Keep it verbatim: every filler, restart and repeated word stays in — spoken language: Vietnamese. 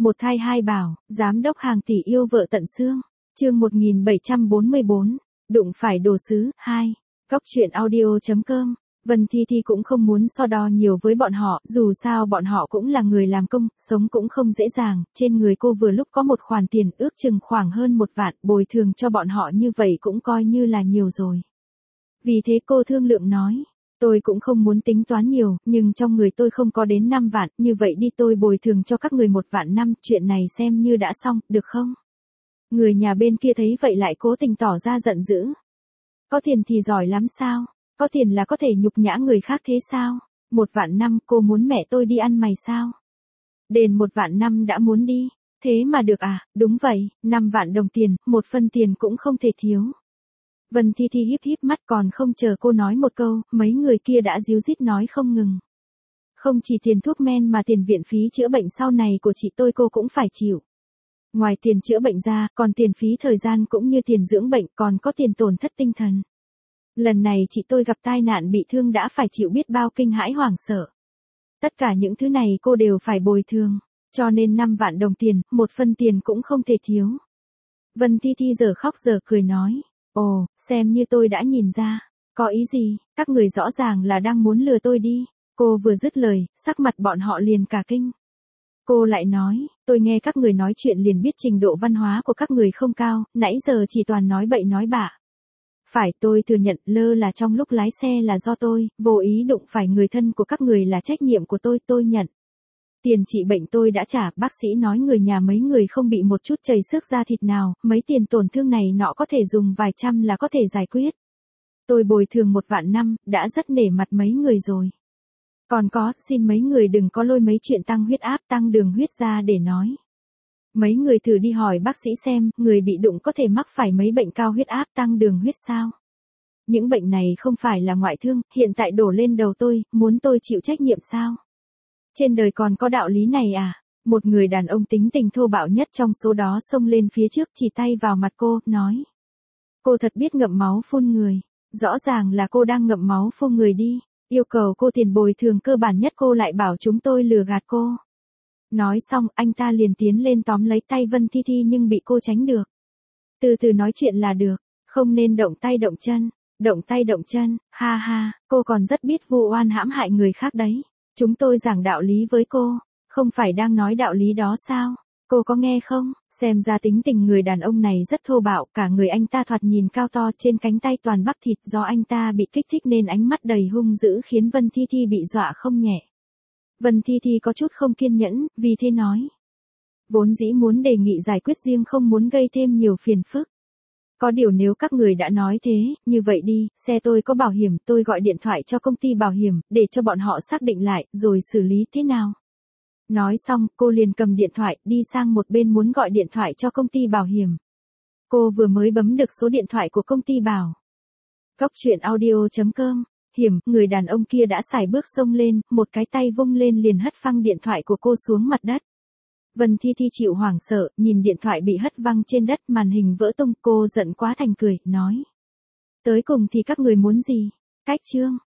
Một thai hai bảo, giám đốc hàng tỷ yêu vợ tận xương. Chương một nghìn bảy trăm bốn mươi bốn, đụng phải đồ sứ, hai. Góc truyện audio chấm com. Vân Thi Thi cũng không muốn so đo nhiều với bọn họ, dù sao bọn họ cũng là người làm công, sống cũng không dễ dàng, trên người cô vừa lúc có một khoản tiền ước chừng khoảng hơn một vạn, bồi thường cho bọn họ như vậy cũng coi như là nhiều rồi. Vì thế cô thương lượng nói, tôi cũng không muốn tính toán nhiều, nhưng trong người tôi không có đến năm vạn, như vậy đi tôi bồi thường cho các người một vạn năm, chuyện này xem như đã xong, được không? Người nhà bên kia thấy vậy lại cố tình tỏ ra giận dữ. Có tiền thì giỏi lắm sao? Có tiền là có thể nhục nhã người khác thế sao? Một vạn năm cô muốn mẹ tôi đi ăn mày sao? Đền một vạn năm đã muốn đi. Thế mà được à? Đúng vậy, năm vạn đồng tiền, một phân tiền cũng không thể thiếu. Vân Thi Thi híp híp mắt còn không chờ cô nói một câu, mấy người kia đã díu dít nói không ngừng. Không chỉ tiền thuốc men mà tiền viện phí chữa bệnh sau này của chị tôi cô cũng phải chịu. Ngoài tiền chữa bệnh ra, còn tiền phí thời gian cũng như tiền dưỡng bệnh, còn có tiền tổn thất tinh thần. Lần này chị tôi gặp tai nạn bị thương đã phải chịu biết bao kinh hãi hoảng sợ. Tất cả những thứ này cô đều phải bồi thường, cho nên năm vạn đồng tiền, một phân tiền cũng không thể thiếu. Vân Thi Thi giờ khóc giờ cười nói, ồ, xem như tôi đã nhìn ra, có ý gì, các người rõ ràng là đang muốn lừa tôi đi. Cô vừa dứt lời, sắc mặt bọn họ liền cả kinh. Cô lại nói, tôi nghe các người nói chuyện liền biết trình độ văn hóa của các người không cao, nãy giờ chỉ toàn nói bậy nói bạ. Phải, tôi thừa nhận, lơ là trong lúc lái xe là do tôi, vô ý đụng phải người thân của các người là trách nhiệm của tôi, tôi nhận. Tiền trị bệnh tôi đã trả, bác sĩ nói người nhà mấy người không bị một chút chảy xước da thịt nào, mấy tiền tổn thương này nọ có thể dùng vài trăm là có thể giải quyết. Tôi bồi thường một vạn năm, đã rất nể mặt mấy người rồi. Còn có, xin mấy người đừng có lôi mấy chuyện tăng huyết áp, tăng đường huyết ra để nói. Mấy người thử đi hỏi bác sĩ xem, người bị đụng có thể mắc phải mấy bệnh cao huyết áp, tăng đường huyết sao? Những bệnh này không phải là ngoại thương, hiện tại đổ lên đầu tôi, muốn tôi chịu trách nhiệm sao? Trên đời còn có đạo lý này à? Một người đàn ông tính tình thô bạo nhất trong số đó xông lên phía trước chỉ tay vào mặt cô, nói. Cô thật biết ngậm máu phun người. Rõ ràng là cô đang ngậm máu phun người đi. Yêu cầu cô tiền bồi thường cơ bản nhất cô lại bảo chúng tôi lừa gạt cô. Nói xong anh ta liền tiến lên tóm lấy tay Vân Thi Thi nhưng bị cô tránh được. Từ từ nói chuyện là được, không nên động tay động chân, động tay động chân, ha ha, cô còn rất biết vu oan hãm hại người khác đấy. Chúng tôi giảng đạo lý với cô, không phải đang nói đạo lý đó sao? Cô có nghe không? Xem ra tính tình người đàn ông này rất thô bạo, cả người anh ta thoạt nhìn cao to trên cánh tay toàn bắp thịt do anh ta bị kích thích nên ánh mắt đầy hung dữ khiến Vân Thi Thi bị dọa không nhẹ. Vân Thi Thi có chút không kiên nhẫn, vì thế nói. Vốn dĩ muốn đề nghị giải quyết riêng không muốn gây thêm nhiều phiền phức. Có điều nếu các người đã nói thế, như vậy đi, xe tôi có bảo hiểm, tôi gọi điện thoại cho công ty bảo hiểm, để cho bọn họ xác định lại, rồi xử lý thế nào. Nói xong, cô liền cầm điện thoại, đi sang một bên muốn gọi điện thoại cho công ty bảo hiểm. Cô vừa mới bấm được số điện thoại của công ty bảo. Góc truyện audio chấm com. Hiểm, người đàn ông kia đã sải bước xông lên, một cái tay vung lên liền hất phăng điện thoại của cô xuống mặt đất. Vân Thi Thi chịu hoảng sợ, nhìn điện thoại bị hất văng trên đất, màn hình vỡ tung, cô giận quá thành cười, nói. Tới cùng thì các người muốn gì? Cách chương.